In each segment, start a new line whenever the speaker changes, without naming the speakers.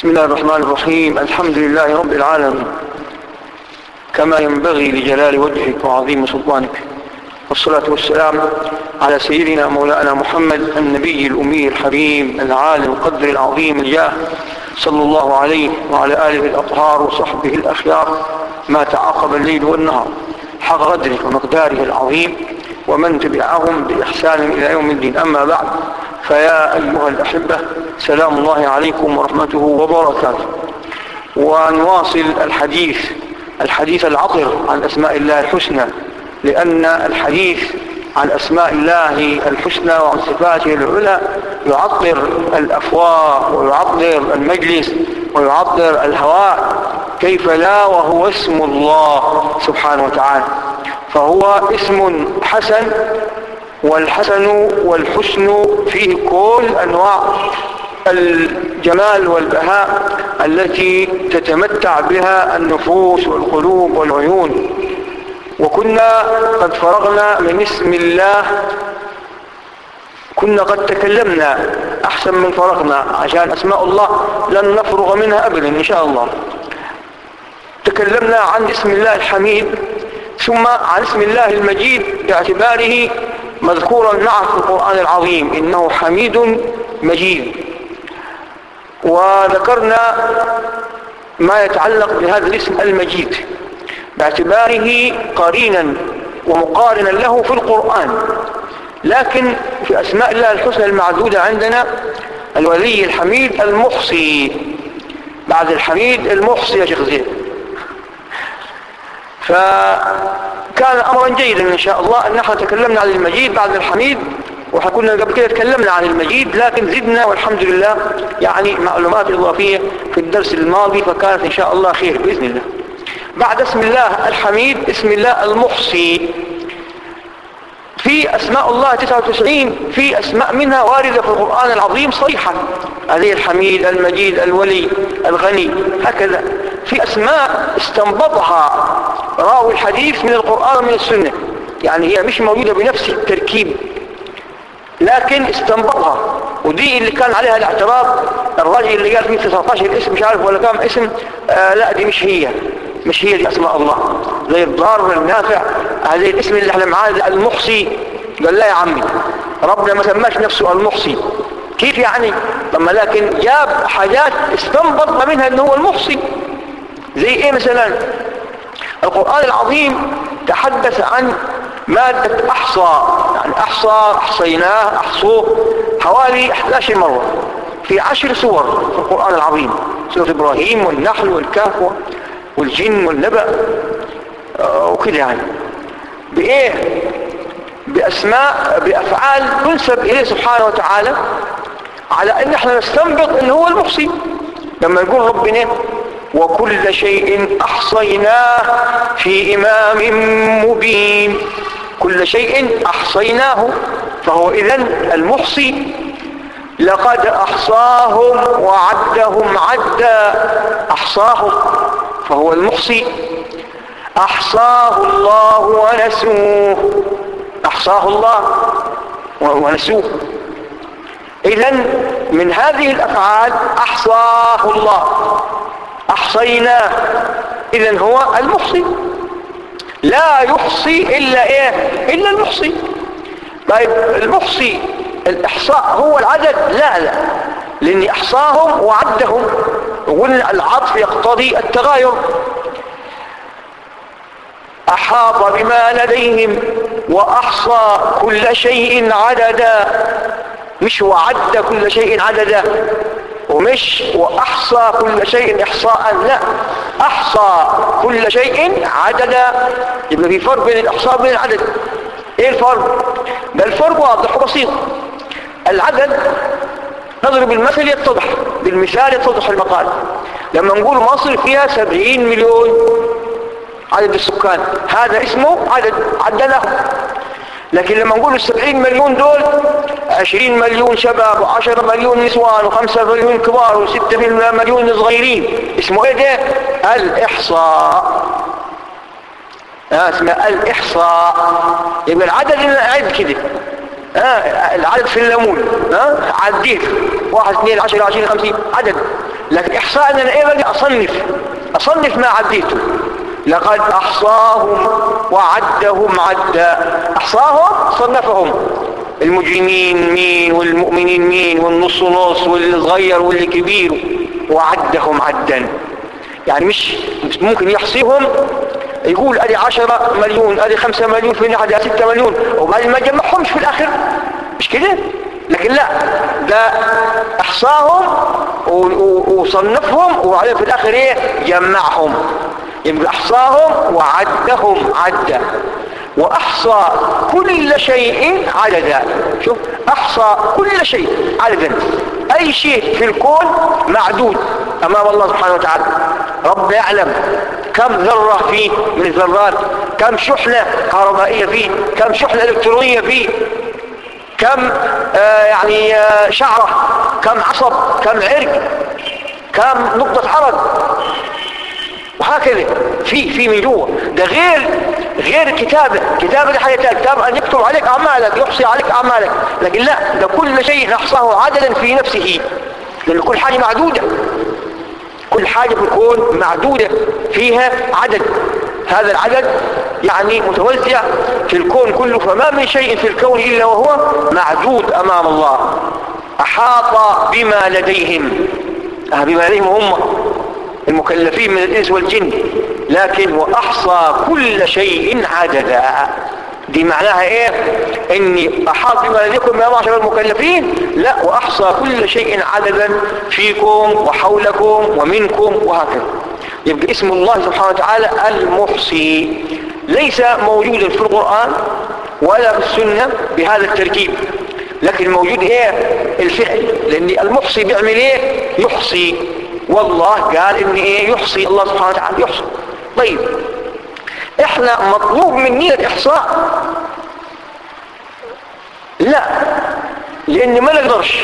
بسم الله الرحمن الرحيم. الحمد لله رب العالمين، كما ينبغي لجلال وجهك وعظيم سلطانك، والصلاة والسلام على سيدنا مولانا محمد النبي الأمي الحبيب العالي القدر العظيم الجاه، صلى الله عليه وعلى آله الأطهار وصحبه الأخيار، ما تعاقب الليل والنهار، حق قدره ومقداره العظيم، ومن تبعهم بإحسان إلى يوم الدين. أما بعد، فيا أيها الأحبة، سلام الله عليكم ورحمته وبركاته. ونواصل الحديث العطر عن أسماء الله الحسنى، لأن الحديث عن أسماء الله الحسنى وعن صفاته العلى يعطر الأفواه ويعطر المجلس ويعطر الهواء، كيف لا وهو اسم الله سبحانه وتعالى. فهو اسم حسن، والحسن والحسن فيه كل أنواع الجمال والبهاء التي تتمتع بها النفوس والقلوب والعيون. وكنا قد فرغنا من اسم الله، كنا قد تكلمنا أحسن من فرغنا، عشان أسماء الله لن نفرغ منها أبدا إن شاء الله. تكلمنا عن اسم الله الحميد، ثم عن اسم الله المجيد باعتباره مذكورا معه في القرآن العظيم، إنه حميد مجيد. وذكرنا ما يتعلق بهذا الاسم المجيد باعتباره قرينا ومقارنا له في القرآن. لكن في أسماء الله الحسنى المعدودة عندنا الولي الحميد المحصي، بعد الحميد المحصي يا شيخ زين. فكان أمرا جيدا إن شاء الله أن نحن تكلمنا عن المجيد بعد الحميد، وحكونا قبل كده تكلمنا عن المجيد، لكن زدنا والحمد لله يعني معلومات إضافية في الدرس الماضي، فكانت إن شاء الله خير بإذن الله. بعد اسم الله الحميد اسم الله المحصي. في أسماء الله 99، في أسماء منها واردة في القرآن العظيم صريحة، هذه الحميد المجيد الولي الغني، هكذا. في أسماء استنبطها راوي الحديث من القرآن ومن السنة، يعني هي مش موجودة بنفس التركيب لكن استنبطها، ودي اللي كان عليها الاعتراض. الراجل اللي قال فيه 19 اسم مش عارف ولا كام اسم، لا دي مش هي دي أسماء الله، زي الضار النافع، هذا الاسم اللي احنا معاه المحصي. قال لا يا عمي، ربنا ما سماش نفسه المحصي، كيف يعني؟ لما لكن جاب حاجات استنبط منها انه هو المحصي. زي ايه مثلا؟ القرآن العظيم تحدث عن مادة أحصى، يعني أحصيناه أحصوه حوالي 11 مرة في 10 سور في القرآن العظيم، سورة إبراهيم والنحل والكهف والجن والنبأ وكذا. يعني بإيه؟ بأسماء بأفعال تنسب إليه سبحانه وتعالى، على أن احنا نستنبط أنه هو المحصي. لما يقول ربنا وكل شيء أحصيناه في إمام مبين، كل شيء أحصيناه، فهو إذن المحصي. لقد أحصاهم وعدهم عدا، أحصاهم فهو المحصي. أحصاه الله ونسوه، أحصاه الله ونسوه. إذن من هذه الأفعال أحصاه الله، أحصيناه، إذن هو المحصي. لا يحصي إلا إيه؟ إلا المحصي. طيب المحصي الإحصاء هو العدد؟ لا، لأن أحصاهم وعدهم، وقلنا العطف يقتضي التغاير. أحاط بما لديهم وأحصى كل شيء عددا، مش وعد كل شيء عددا، ومش وأحصى كل شيء إحصاء، لا، أحصى كل شيء عددا. يبقى في فرق بين الإحصاء وبين العدد. إيه الفرق؟ ده الفرق واضح وبسيط. العدد نضرب المثل يتضح، بالمثال يتضح المقال. لما نقول مصر فيها 70 مليون عدد السكان، هذا اسمه عدد عدناه. لكن لما نقول 70 مليون دول 20 مليون شباب و10 مليون نسوان و5 مليون كبار و6 مليون صغيرين، اسمه ايه ده؟ الإحصاء. اسمه الإحصاء. يبقى العدد اللي قاعد كده، العدد في الليمون، عديت 1 2 10 20 50 عدد. لكن إحصاء أن أنا إيه بقى أصنف ما عديته. لقد أحصاهم وعدهم عدا. أحصاهم صنفهم، المجرمين مين والمؤمنين مين والنص نص واللي صغير واللي كبير، وعدهم عدا. يعني مش ممكن يحصيهم يقول ادي 10 مليون ادي 5 مليون في ناحية 6 مليون وبعدين ما جمعهمش في الاخر، مش كده. لكن لا، ده احصاهم وصنفهم وبعدين في الاخر ايه جمعهم. يبقى احصاهم وعدهم عدا. واحصى كل شيء عددا. شوف، احصى كل شيء عددا. اي شيء في الكون معدود امام الله سبحانه وتعالى. رب يعلم كم ذرة فيه من الذرات، كم شحنة كهربائية فيه، كم شحنة الكترونية فيه، كم شعرة، كم عصب، كم عرق، كم نقطة عرق، وهكذا في من جوه. ده غير كتابة حياتك، كتاب أن يكتب عليك أعمالك، يحصي عليك أعمالك. لكن لا، ده كل شيء نحصاه عددا في نفسه، لأن كل حاجة معدودة، كل حاجة في الكون معدودة فيها عدد. هذا العدد يعني متوزع في الكون كله، فما من شيء في الكون إلا وهو معدود أمام الله. أحاط بما لديهم، بما لديهم هم المكلفين من الإنس والجن، لكن وأحصى كل شيء عددا. دي معناها ايه؟ اني احاط بما لديكم يا معشر المكلفين، لا، واحصى كل شيء عددا فيكم وحولكم ومنكم وهكذا. يبقى اسم الله سبحانه وتعالى المحصي ليس موجودا في القرآن ولا في السنة بهذا التركيب، لكن موجود ايه؟ الفعل. لان المحصي بيعمل ايه؟ يحصي. والله قال ان ايه؟ يحصي. الله سبحانه وتعالى يحصي. طيب احنا مطلوب مني الاحصاء؟ لا، لان ما نقدرش.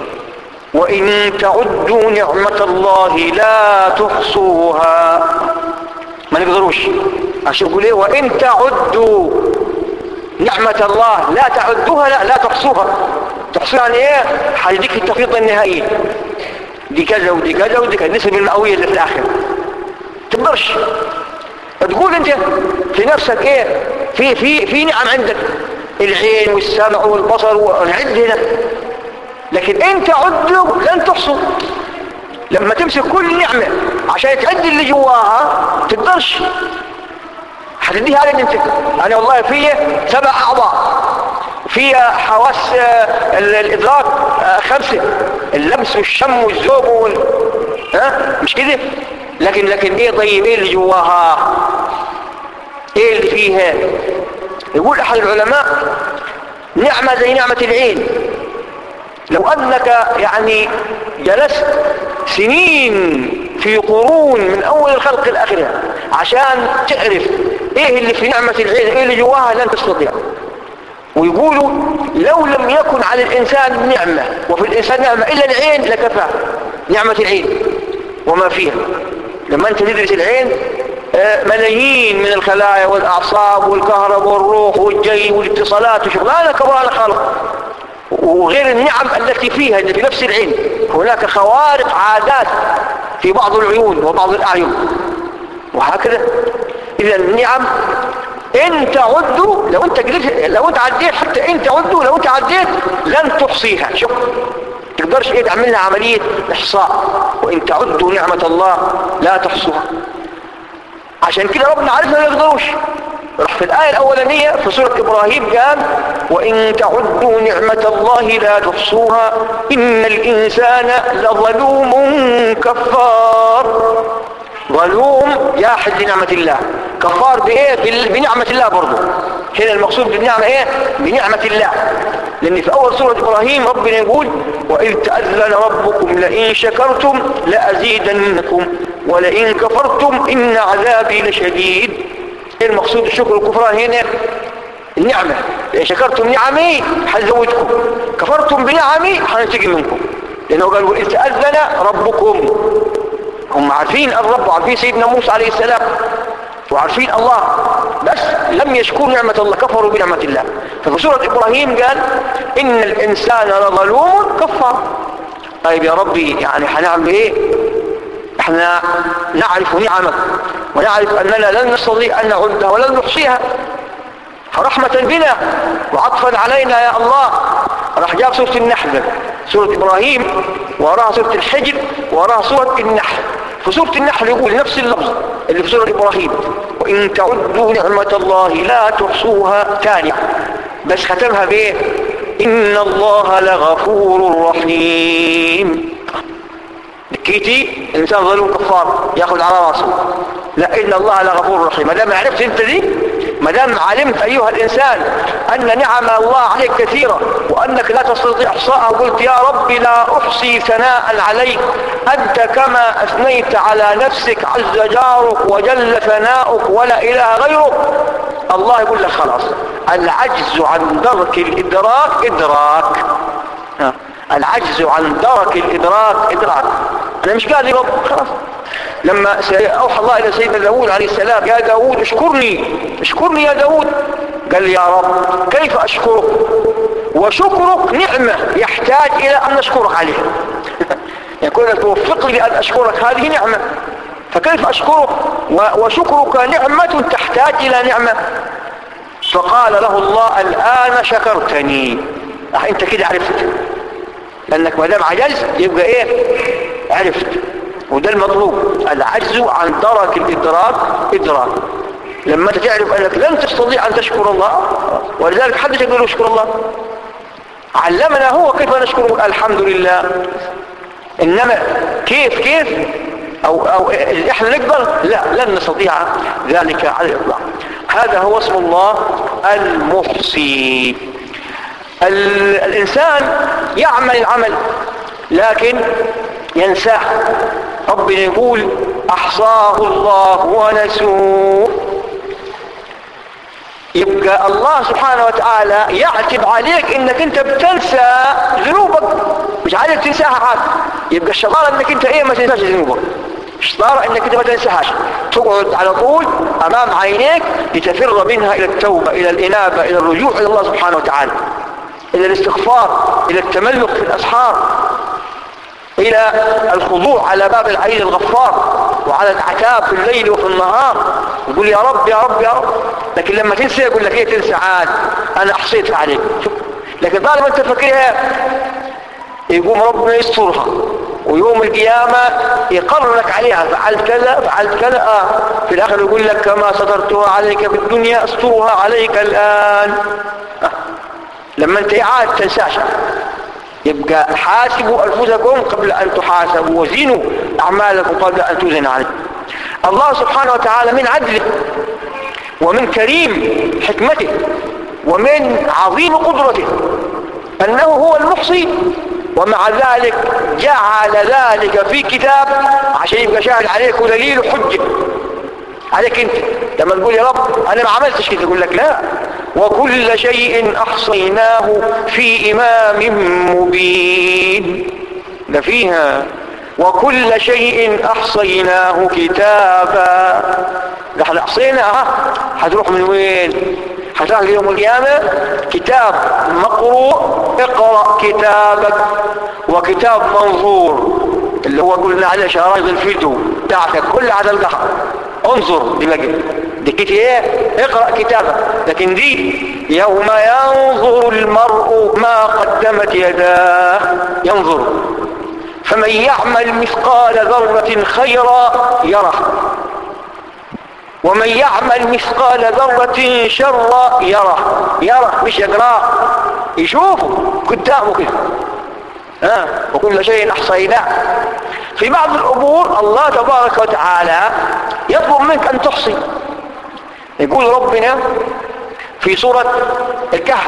وان تعدوا نعمة الله لا تحصوها، ما نقدروش. عشان يقول ايه؟ وان تعدوا نعمة الله لا تعدوها، لا تحصوها. تحصوها يعني ايه؟ هيديك التفريط النهائي، دي كذا ودي كذا ودي كذا، النسبة المئوية اللي في الاخر تقدرش. تقول انت في نفسك ايه؟ في نعم عندك، العين والسمع والبصر والعد هنا، لكن انت عدوا لن تحصوا. لما تمسك كل نعمة عشان تعد اللي جواها تقدرش. هتديها على انت. انا والله فيها 7 اعضاء، فيها حواس الادراك 5، اللمس والشم والذوق مش كده. لكن ايه؟ طيب ايه اللي جواها؟ ايه اللي فيها؟ يقول احد العلماء نعمة زي نعمة العين، لو انك يعني جلست سنين في قرون من اول الخلق الاخرة عشان تعرف ايه اللي في نعمة العين، ايه اللي جواها، لن تستطيع. ويقولوا لو لم يكن على الانسان نعمة وفي الانسان نعمة الا العين لكفى. نعمة العين وما فيها. لما انت تدرس العين ملايين من الخلايا والاعصاب والكهرباء والروح والجي والاتصالات وشغلانه كبار خلق، وغير النعم التي فيها اللي في نفس العين. هناك خوارق عادات في بعض العيون وبعض الاعين وهكذا. اذا النعم ان تعدوا، لو انت عديت، حتى ان تعدوا لو انت عديت لن تحصيها. شوف، تقدرش ايه تعمل لها عملية احصاء. وان تعدوا نعمة الله لا تحصوها. عشان كده ربنا عارفنا ما يقدروش. راح في الآية الأولانية في سورة إبراهيم قال وإن تعدوا نعمة الله لا تحصوها إن الإنسان لظلوم كفار. ظلوم جاحد لنعمة الله، كفار بإيه؟ بنعمة الله برضو. هنا المقصود بالنعمة إيه؟ بنعمة الله. لأن في أول سورة إبراهيم ربنا يقول وإذ تأذن ربكم لئن شكرتم لأزيدنكم ولئن كفرتم إن عذابي لشديد. المقصود الشكر والكفران هنا النعمة. إن شكرتم نعمي حزودكم، كفرتم بنعمي حننتقم منكم. لأنه قال وإذ تأذن ربكم. هم عارفين الرب وعارفين سيدنا موسى عليه السلام وعارفين الله، بس لم يشكروا نعمة الله، كفروا بنعمة الله. ففي سورة إبراهيم قال إن الإنسان لظلوم كفار. طيب يا ربي يعني هنعمل إيه؟ احنا نعرف نعمك ونعرف أننا لن نستطيع أن نعدها ولن نحصيها، فرحمة بنا وعطفا علينا يا الله راح جاب سورة النحل، سورة إبراهيم وراها سورة الحجر وراها سورة النحل. في سورة النحل يقول نفس اللفظ اللي في سورة إبراهيم، وإن تعدوا نعمة الله لا تحصوها، تاني بس ختمها بإيه؟ إن الله لغفور رحيم. كيتي الإنسان ظلوم كفار يأخذ على راسه، لا إن الله لغفور رحيم. ما دام عرفت أنت دي، ما دام علمت أيها الإنسان أن نعم الله عليك كثيرة وأنك لا تستطيع إحصاءها، وقلت يا رب لا أحصي ثناء عليك أنت كما أثنيت على نفسك عز جارك وجل ثناؤك ولا إله غيرك، الله يقول لك خلاص العجز عن درك الإدراك إدراك، العجز عن درك الإدراك إدراك. أنا مش قادر يا رب، خلاص. لما أوحى الله إلى سيدنا داود عليه السلام يا داود اشكرني يا داود، قال لي يا رب كيف أشكرك وشكرك نعمة يحتاج إلى أن نشكرك عليها يقول لك توفق لي أن أشكرك، هذه نعمة، فكيف أشكرك وشكرك نعمة تحتاج إلى نعمة؟ فقال له الله الآن شكرتني. أنت كده عرفت، لأنك ما دام عجزت يبقى إيه؟ عرفت. وده المطلوب، العجز عن درك الإدراك إدراك. لما تعرف أنك لن تستطيع أن تشكر الله، ولذلك حدش يقول اشكر الله، علمنا هو كيف نشكره الحمد لله. إنما كيف أو إحنا نقدر، لا لن نستطيع ذلك على الإطلاق. هذا هو اسم الله المحصي. الإنسان يعمل العمل لكن ينساه. ربنا يقول أحصاه الله ونسوه. يبقى الله سبحانه وتعالى يعتب عليك انك انت بتنسى ذنوبك، مش عليك تنساها عاد. يبقى الشطارة انك انت ما تنساش ذنوبك، الشطارة انك انت ما تنساهاش، تقعد على طول امام عينيك لتفر منها الى التوبة، الى الانابة، الى الرجوع الى الله سبحانه وتعالى، الى الاستغفار، الى التملك في الاسحار، الى الخضوع على باب العلي الغفار، وعلى العتاب في الليل وفي النهار، يقول يا رب يا رب يا رب. لكن لما تنسى يقول لك ايه تنسى عاد، انا احصيت عليك. لكن طالما انت فاكرها يقوم ربنا يسترها، ويوم القيامة يقرر لك عليها، فعلت كذا فعلت كذا، في الاخر يقول لك كما سترتها عليك في الدنيا استرها عليك الان. لما انت عاد تنساش. يبقى حاسبوا أنفسكم قبل أن تحاسبوا، وزنوا أعمالكم قبل أن توزن عليكم. الله سبحانه وتعالى من عدله ومن كريم حكمته ومن عظيم قدرته أنه هو المحصي، ومع ذلك جعل ذلك في كتاب عشان يبقى شاهد عليك ودليل وحجة عليك انت. لما تقول يا رب انا ما عملتش كده، يقول لك لا، وكل شيء احصيناه في امام مبين. ده فيها وكل شيء احصيناه كتابا. ده احنا احصيناه، هتروح من وين؟ هتروح يوم القيامة كتاب مقروء، اقرأ كتابك، وكتاب منظور اللي هو قلنا عليه شرايط الفيديو بتاعتك كل على القهر، انظر دي كتاب ايه؟ اقرأ كتابك. لكن دي يوم ينظر المرء ما قدمت يداه، ينظر، فمن يعمل مثقال ذرة خيرا يره، ومن يعمل مثقال ذرة شرا يره مش يقرأ، يشوفه قدامه كده. وكل شيء احصيناه. في بعض الامور الله تبارك وتعالى يطلب منك ان تحصي. يقول ربنا في سورة الكهف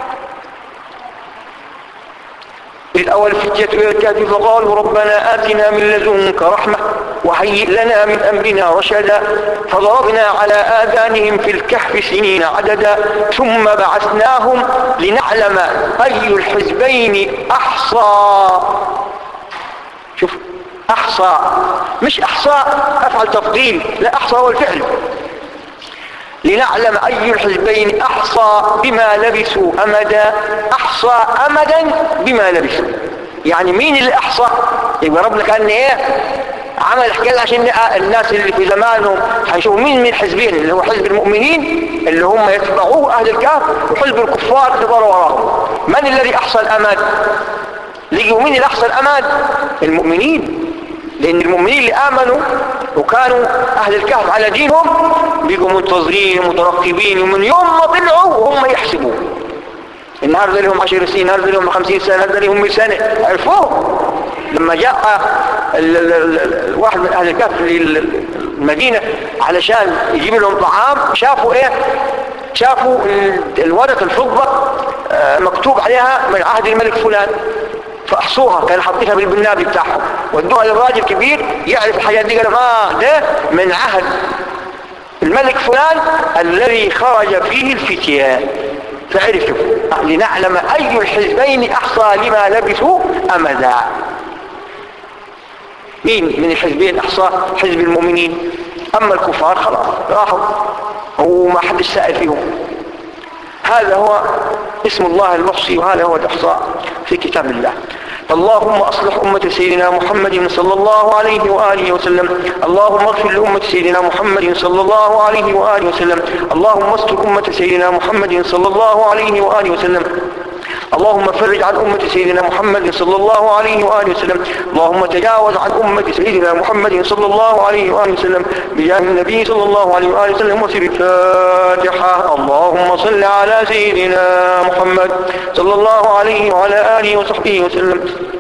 الأول فتية إلى الكهف فقالوا ربنا آتنا من لدنك رحمة وهيئ لنا من أمرنا رشدا فضربنا على آذانهم في الكهف سنين عددا ثم بعثناهم لنعلم أي الحزبين أحصى. شوف أحصى، مش أحصاء أفعل تفضيل، لا، أحصى هو الفعل. لنعلم أي الحزبين أحصى بما لبثوا أمدا. أحصى أمدا بما لبثوا، يعني مين اللي أحصى؟ يبقى ربنا كان إيه؟ عمل الحكاية عشان الناس اللي في زمانهم هيشوفوا مين من الحزبين، اللي هو حزب المؤمنين اللي هم يتبعوه أهل الكهف، وحزب الكفار تدور وراهم. من الذي أحصى الأمد؟ لقوا مين اللي أحصى الأمد؟ المؤمنين. لأن المؤمنين اللي آمنوا وكانوا أهل الكهف على دينهم بيقوا منتظرين ومترقبين، ومن يوم ما طلعوا وهم يحسبوا النهارده لهم 10 سنين، النهارده لهم 50 سنة، النهارده لهم 100 سنة. عرفوه لما جاء الواحد من أهل الكهف للمدينة علشان يجيب لهم طعام، شافوا إيه؟ شافوا الورقة الفضة مكتوب عليها من عهد الملك فلان، فأحصوها، كانوا حاطينها بالبنابي بتاعهم، ودوها للراجل كبير يعرف الحاجات دي، قالوا ده من عهد الملك فلان الذي خرج فيه الفتيان. فعرفوا لنعلم أي الحزبين أحصى لما لبثوا أمدا. مين من الحزبين أحصى؟ حزب المؤمنين. أما الكفار خلاص راحوا وما حد سائل فيهم. هذا هو اسم الله المحصي، وهذا هو الإحصاء في كتاب الله. اللهم أصلح أمة سيدنا محمد صلى الله عليه وآله وسلم. اللهم اغفر لأمة سيدنا محمد صلى الله عليه وآله وسلم. اللهم استر أمة سيدنا محمد صلى الله عليه وآله وسلم. اللهم فرج عن أمة سيدنا محمد صلى الله عليه وآله وسلم. اللهم تجاوز عن أمة سيدنا محمد صلى الله عليه وآله وسلم بجاه النبي صلى الله عليه وآله وسلم. وسر الفاتحة. اللهم صل على سيدنا محمد صلى الله عليه وعلى آله وصحبه وسلم.